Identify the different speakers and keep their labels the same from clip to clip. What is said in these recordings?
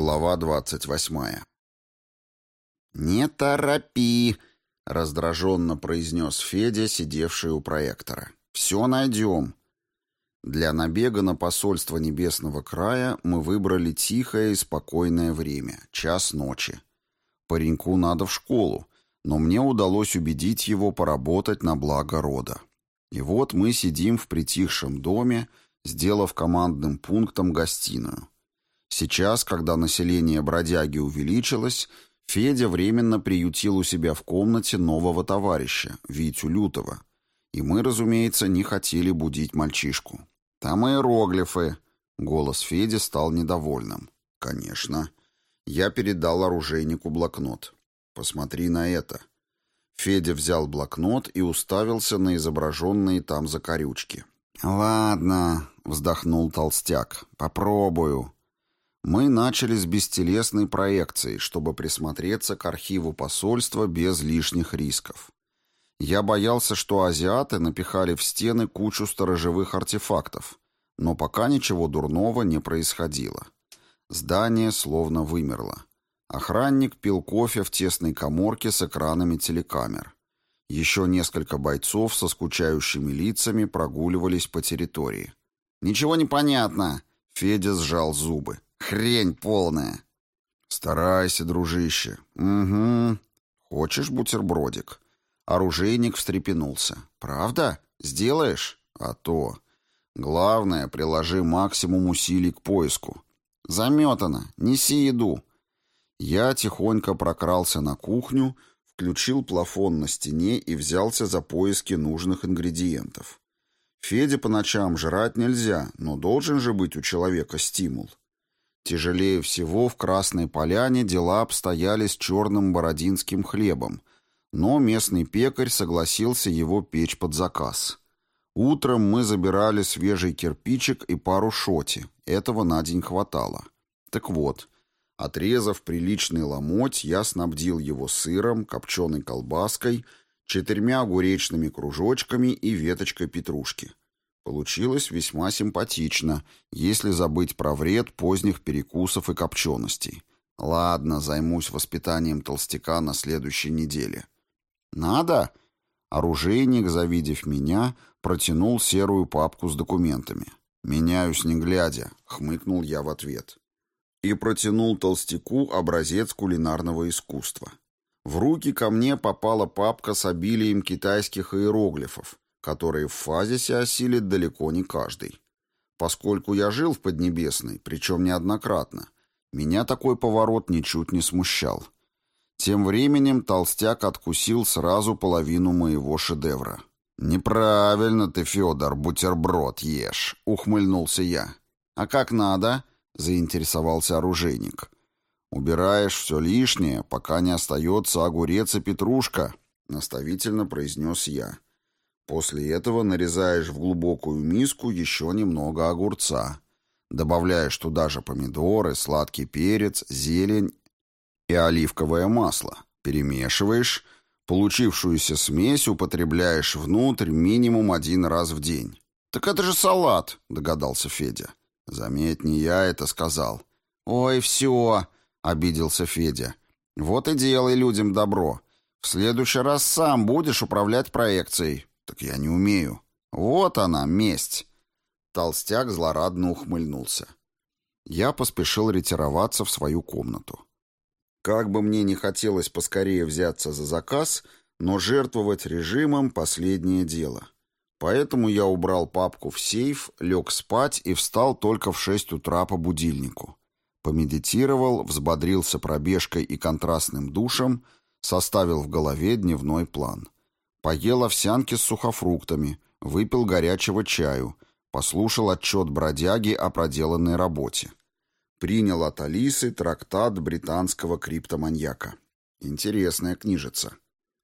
Speaker 1: Глава 28. «Не торопи!» — раздраженно произнес Федя, сидевший у проектора. «Все найдем». Для набега на посольство Небесного края мы выбрали тихое и спокойное время, час ночи. Пареньку надо в школу, но мне удалось убедить его поработать на благо рода. И вот мы сидим в притихшем доме, сделав командным пунктом гостиную. Сейчас, когда население бродяги увеличилось, Федя временно приютил у себя в комнате нового товарища, Витю Лютого. И мы, разумеется, не хотели будить мальчишку. «Там иероглифы!» Голос Феди стал недовольным. «Конечно». Я передал оружейнику блокнот. «Посмотри на это». Федя взял блокнот и уставился на изображенные там закорючки. «Ладно», — вздохнул толстяк, — «попробую». Мы начали с бестелесной проекции, чтобы присмотреться к архиву посольства без лишних рисков. Я боялся, что азиаты напихали в стены кучу сторожевых артефактов, но пока ничего дурного не происходило. Здание словно вымерло. Охранник пил кофе в тесной каморке с экранами телекамер. Еще несколько бойцов со скучающими лицами прогуливались по территории. «Ничего не понятно!» — Федя сжал зубы. «Хрень полная!» «Старайся, дружище!» «Угу. Хочешь бутербродик?» Оружейник встрепенулся. «Правда? Сделаешь?» «А то. Главное, приложи максимум усилий к поиску». «Заметано. Неси еду». Я тихонько прокрался на кухню, включил плафон на стене и взялся за поиски нужных ингредиентов. Феде по ночам жрать нельзя, но должен же быть у человека стимул. Тяжелее всего в Красной Поляне дела обстояли с черным бородинским хлебом, но местный пекарь согласился его печь под заказ. Утром мы забирали свежий кирпичик и пару шоти, этого на день хватало. Так вот, отрезав приличный ломоть, я снабдил его сыром, копченой колбаской, 4 огуречными кружочками и веточкой петрушки. Получилось весьма симпатично, если забыть про вред поздних перекусов и копченостей. Ладно, займусь воспитанием толстяка на следующей неделе. «Надо?» Оружейник, завидев меня, протянул серую папку с документами. «Меняюсь не глядя», — хмыкнул я в ответ. И протянул толстяку образец кулинарного искусства. В руки ко мне попала папка с обилием китайских иероглифов, которые в фазисе осилит далеко не каждый. Поскольку я жил в Поднебесной, причем неоднократно, меня такой поворот ничуть не смущал. Тем временем толстяк откусил сразу половину моего шедевра. «Неправильно ты, Федор, бутерброд ешь», — ухмыльнулся я. «А как надо?» — заинтересовался оружейник. «Убираешь все лишнее, пока не остается огурец и петрушка», — наставительно произнес я. После этого нарезаешь в глубокую миску еще немного огурца. Добавляешь туда же помидоры, сладкий перец, зелень и оливковое масло. Перемешиваешь. Получившуюся смесь употребляешь внутрь минимум 1 раз в день. «Так это же салат», — догадался Федя. «Заметь, не я это сказал». «Ой, все», — обиделся Федя. «Вот и делай людям добро. В следующий раз сам будешь управлять проекцией». «Так я не умею». «Вот она, месть!» Толстяк злорадно ухмыльнулся. Я поспешил ретироваться в свою комнату. Как бы мне не хотелось поскорее взяться за заказ, но жертвовать режимом — последнее дело. Поэтому я убрал папку в сейф, лег спать и встал только в 6 утра по будильнику. Помедитировал, взбодрился пробежкой и контрастным душем, составил в голове дневной план. Поел овсянки с сухофруктами, выпил горячего чаю, послушал отчет бродяги о проделанной работе. Принял от Алисы трактат британского криптоманьяка. Интересная книжица.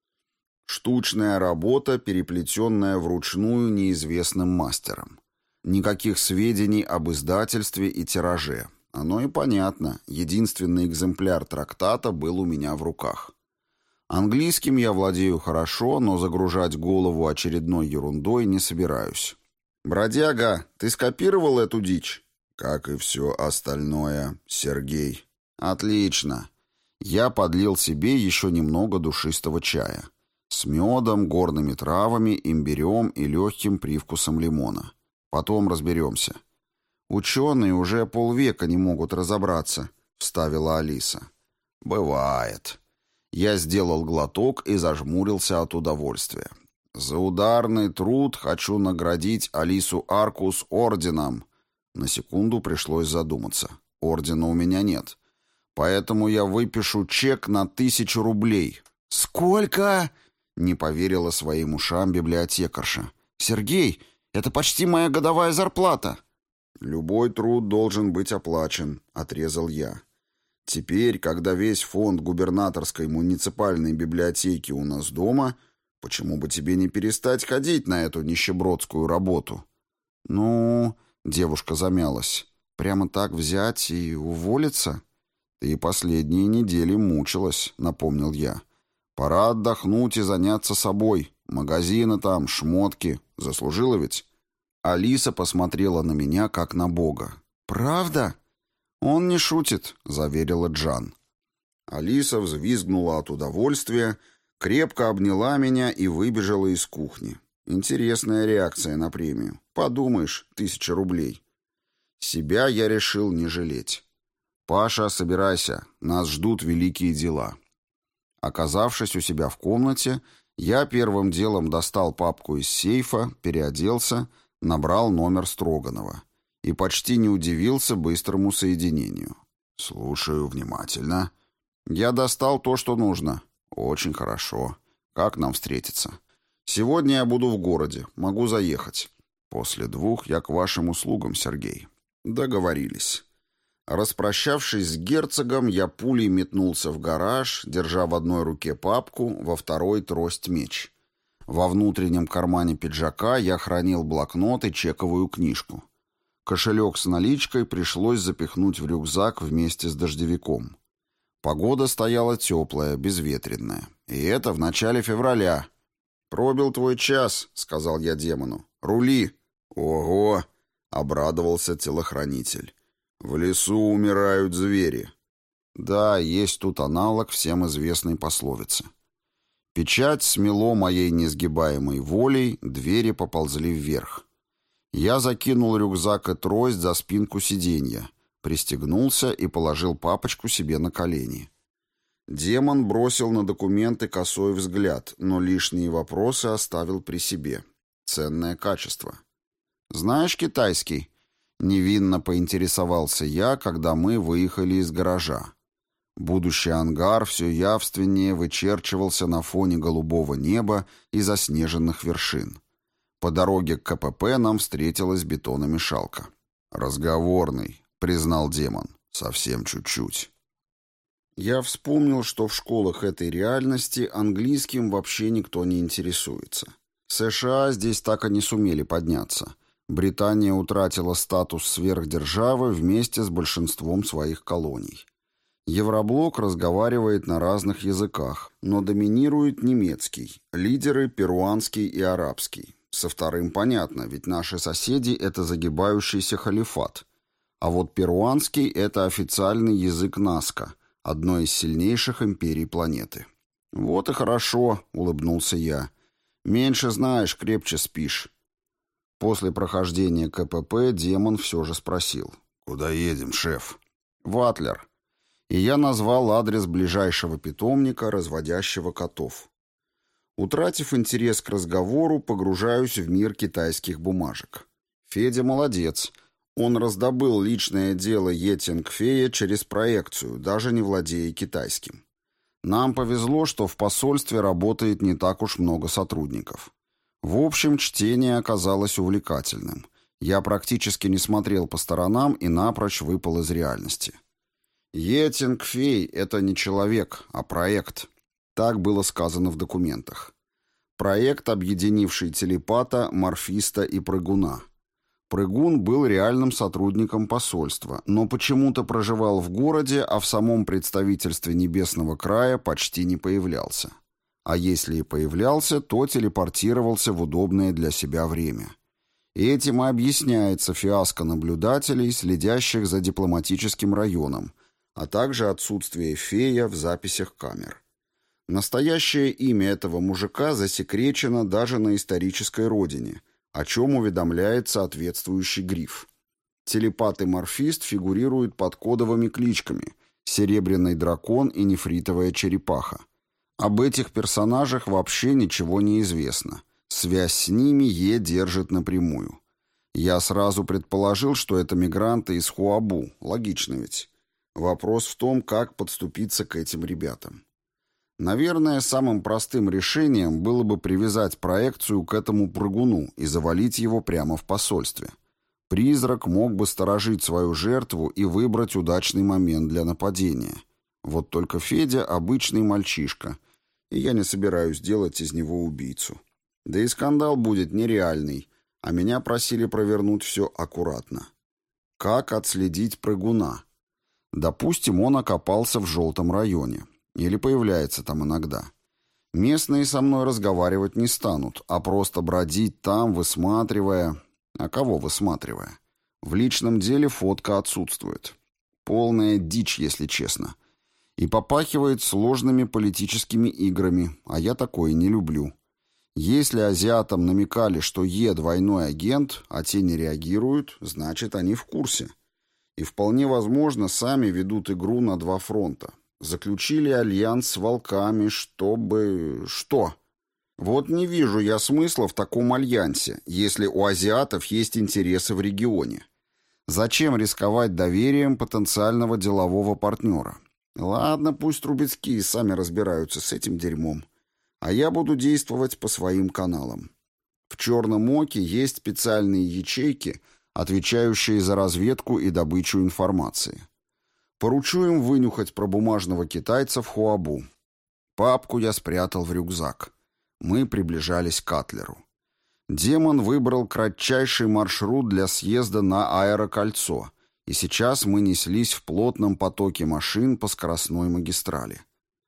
Speaker 1: Штучная работа, переплетенная вручную неизвестным мастером. Никаких сведений об издательстве и тираже. Оно и понятно, единственный экземпляр трактата был у меня в руках. Английским я владею хорошо, но загружать голову очередной ерундой не собираюсь. «Бродяга, ты скопировал эту дичь?» «Как и все остальное, Сергей». Отлично. Я подлил себе еще немного душистого чая. С медом, горными травами, имбирем и легким привкусом лимона. Потом разберемся. Ученые уже полвека не могут разобраться, вставила Алиса. Бывает. Я сделал глоток и зажмурился от удовольствия. За ударный труд хочу наградить Алису Аркус орденом. На секунду пришлось задуматься. Ордена у меня нет. Поэтому я выпишу чек на 1000 рублей. Сколько? Не поверила своим ушам библиотекарша. Сергей, это почти моя годовая зарплата. Любой труд должен быть оплачен, отрезал я. Теперь, когда весь фонд губернаторской муниципальной библиотеки у нас дома, почему бы тебе не перестать ходить на эту нищебродскую работу? Ну, девушка замялась. Прямо так взять и уволиться? Ты последние недели мучилась, напомнил я. Пора отдохнуть и заняться собой. Магазины там, шмотки. Заслужила ведь? Алиса посмотрела на меня, как на бога. «Правда?» «Он не шутит», — заверила Джан. Алиса взвизгнула от удовольствия, крепко обняла меня и выбежала из кухни. Интересная реакция на премию. Подумаешь, 1000 рублей. Себя я решил не жалеть. «Паша, собирайся, нас ждут великие дела». Оказавшись у себя в комнате, я первым делом достал папку из сейфа, переоделся, набрал номер Строганова и почти не удивился быстрому соединению. «Слушаю внимательно». «Я достал то, что нужно». «Очень хорошо. Как нам встретиться?» «Сегодня я буду в городе. Могу заехать». «После 2 я к вашим услугам, Сергей». «Договорились». Распрощавшись с герцогом, я пулей метнулся в гараж, держа в одной руке папку, во второй трость-меч. Во внутреннем кармане пиджака я хранил блокнот и чековую книжку. Кошелек с наличкой пришлось запихнуть в рюкзак вместе с дождевиком. Погода стояла теплая, безветренная. И это в начале февраля. «Пробил твой час», — сказал я демону. «Рули». «Ого!» — обрадовался телохранитель. «В лесу умирают звери». Да, есть тут аналог всем известной пословицы. Печать смело моей несгибаемой волей, двери поползли вверх. Я закинул рюкзак и трость за спинку сиденья, пристегнулся и положил папочку себе на колени. Демон бросил на документы косой взгляд, но лишние вопросы оставил при себе. Ценное качество. «Знаешь китайский?» Невинно поинтересовался я, когда мы выехали из гаража. Будущий ангар все явственнее вычерчивался на фоне голубого неба и заснеженных вершин. По дороге к КПП нам встретилась бетономешалка. «Разговорный», — признал демон, — «совсем чуть-чуть». Я вспомнил, что в школах этой реальности английским вообще никто не интересуется. США здесь так и не сумели подняться. Британия утратила статус сверхдержавы вместе с большинством своих колоний. Евроблок разговаривает на разных языках, но доминирует немецкий, лидеры перуанский и арабский. Со вторым понятно, ведь наши соседи — это загибающийся халифат. А вот перуанский — это официальный язык Наска, одной из сильнейших империй планеты. «Вот и хорошо», — улыбнулся я. «Меньше знаешь, крепче спишь». После прохождения КПП демон все же спросил. «Куда едем, шеф?» «В Атлер». И я назвал адрес ближайшего питомника, разводящего котов. Утратив интерес к разговору, погружаюсь в мир китайских бумажек. Федя молодец. Он раздобыл личное дело Е Тингфея через проекцию, даже не владея китайским. Нам повезло, что в посольстве работает не так уж много сотрудников. В общем, чтение оказалось увлекательным. Я практически не смотрел по сторонам и напрочь выпал из реальности. Е Тингфей — это не человек, а проект. Так было сказано в документах. Проект, объединивший телепата, морфиста и прыгуна. Прыгун был реальным сотрудником посольства, но почему-то проживал в городе, а в самом представительстве Небесного края почти не появлялся. А если и появлялся, то телепортировался в удобное для себя время. И этим и объясняется фиаско наблюдателей, следящих за дипломатическим районом, а также отсутствие фея в записях камер. Настоящее имя этого мужика засекречено даже на исторической родине, о чем уведомляет соответствующий гриф. Телепат и морфист фигурируют под кодовыми кличками «Серебряный дракон» и «Нефритовая черепаха». Об этих персонажах вообще ничего не известно. Связь с ними держит напрямую. Я сразу предположил, что это мигранты из Хуабу. Логично ведь. Вопрос в том, как подступиться к этим ребятам. Наверное, самым простым решением было бы привязать проекцию к этому прыгуну и завалить его прямо в посольстве. Призрак мог бы сторожить свою жертву и выбрать удачный момент для нападения. Вот только Федя обычный мальчишка, и я не собираюсь делать из него убийцу. Да и скандал будет нереальный, а меня просили провернуть все аккуратно. Как отследить прыгуна? Допустим, он окопался в желтом районе. Или появляется там иногда. Местные со мной разговаривать не станут, а просто бродить там, высматривая... А кого высматривая? В личном деле фотка отсутствует. Полная дичь, если честно. И попахивает сложными политическими играми, а я такое не люблю. Если азиатам намекали, что двойной агент, а те не реагируют, значит, они в курсе. И вполне возможно, сами ведут игру на два фронта. Заключили альянс с волками, чтобы... Что? Вот не вижу я смысла в таком альянсе, если у азиатов есть интересы в регионе. Зачем рисковать доверием потенциального делового партнера? Ладно, пусть Трубецкие сами разбираются с этим дерьмом. А я буду действовать по своим каналам. В «Черном оке» есть специальные ячейки, отвечающие за разведку и добычу информации. Поручу им вынюхать про бумажного китайца в Хуабу. Папку я спрятал в рюкзак. Мы приближались к Атлеру. Демон выбрал кратчайший маршрут для съезда на аэрокольцо, и сейчас мы неслись в плотном потоке машин по скоростной магистрали.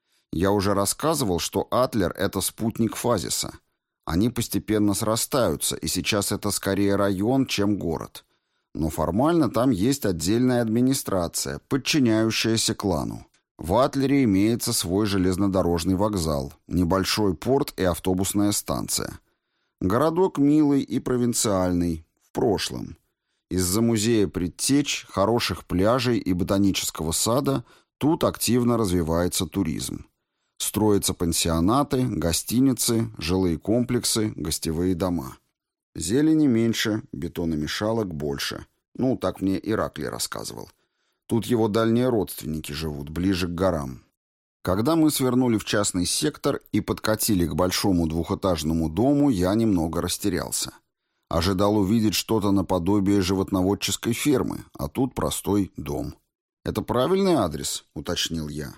Speaker 1: Я уже рассказывал, что Атлер — это спутник Фазиса. Они постепенно срастаются, и сейчас это скорее район, чем город. Но формально там есть отдельная администрация, подчиняющаяся клану. В Атлере имеется свой железнодорожный вокзал, небольшой порт и автобусная станция. Городок милый и провинциальный, в прошлом. Из-за музея предтеч, хороших пляжей и ботанического сада тут активно развивается туризм. Строятся пансионаты, гостиницы, жилые комплексы, гостевые дома. Зелени меньше, бетономешалок больше. Ну, так мне Ираклий рассказывал. Тут его дальние родственники живут, ближе к горам. Когда мы свернули в частный сектор и подкатили к большому двухэтажному дому, я немного растерялся. Ожидал увидеть что-то наподобие животноводческой фермы, а тут простой дом. «Это правильный адрес?» — уточнил я.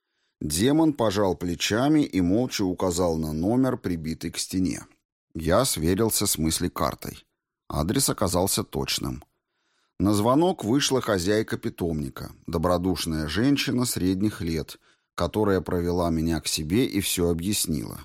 Speaker 1: Демон пожал плечами и молча указал на номер, прибитый к стене. Я сверился с мыслекартой. Адрес оказался точным. На звонок вышла хозяйка питомника, добродушная женщина средних лет, которая провела меня к себе и все объяснила.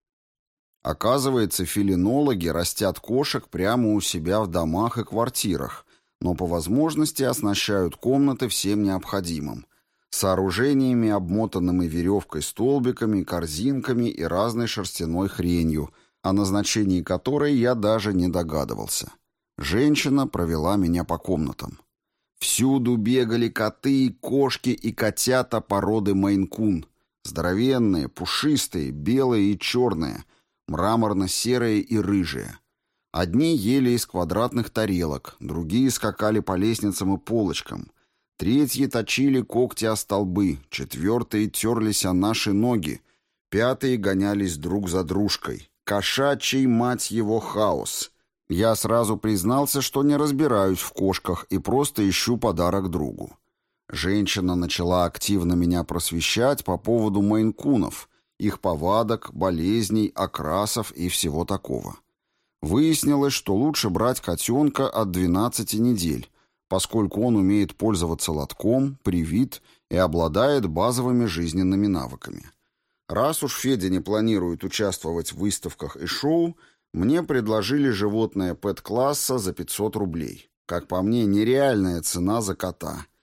Speaker 1: Оказывается, фелинологи растят кошек прямо у себя в домах и квартирах, но по возможности оснащают комнаты всем необходимым. Сооружениями, обмотанными веревкой столбиками, корзинками и разной шерстяной хренью, о назначении которой я даже не догадывался. Женщина провела меня по комнатам. Всюду бегали коты, кошки и котята породы мейн-кун. Здоровенные, пушистые, белые и черные, мраморно-серые и рыжие. Одни ели из квадратных тарелок, другие скакали по лестницам и полочкам, третьи точили когти о столбы, четвертые терлись о наши ноги, пятые гонялись друг за дружкой. Кошачий, мать его, хаос. Я сразу признался, что не разбираюсь в кошках и просто ищу подарок другу. Женщина начала активно меня просвещать по поводу мейн-кунов, их повадок, болезней, окрасов и всего такого. Выяснилось, что лучше брать котенка от 12 недель, поскольку он умеет пользоваться лотком, привит и обладает базовыми жизненными навыками. Раз уж Федя не планирует участвовать в выставках и шоу, мне предложили животное пэт-класса за 500 рублей. Как по мне, нереальная цена за кота.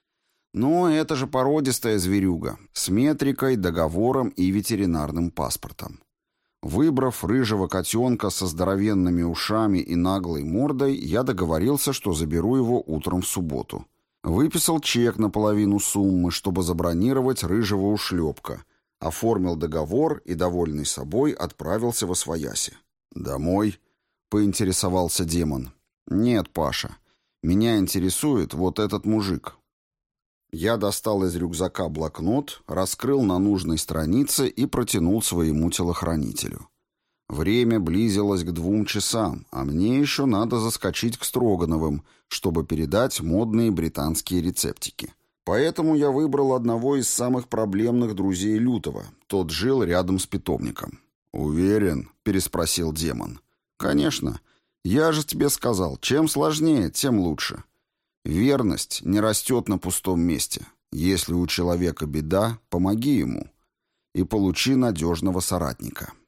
Speaker 1: Но это же породистая зверюга, с метрикой, договором и ветеринарным паспортом. Выбрав рыжего котенка со здоровенными ушами и наглой мордой, я договорился, что заберу его утром в субботу. Выписал чек на половину суммы, чтобы забронировать рыжего ушлепка, оформил договор и, довольный собой, отправился восвояси. «Домой?» — поинтересовался демон. «Нет, Паша, меня интересует вот этот мужик». Я достал из рюкзака блокнот, раскрыл на нужной странице и протянул своему телохранителю. Время близилось к 2 часам, а мне еще надо заскочить к Строгановым, чтобы передать модные британские рецептики. Поэтому я выбрал одного из самых проблемных друзей Лютова. Тот жил рядом с питомником. «Уверен?» — переспросил демон. «Конечно. Я же тебе сказал, чем сложнее, тем лучше. Верность не растет на пустом месте. Если у человека беда, помоги ему. И получи надежного соратника».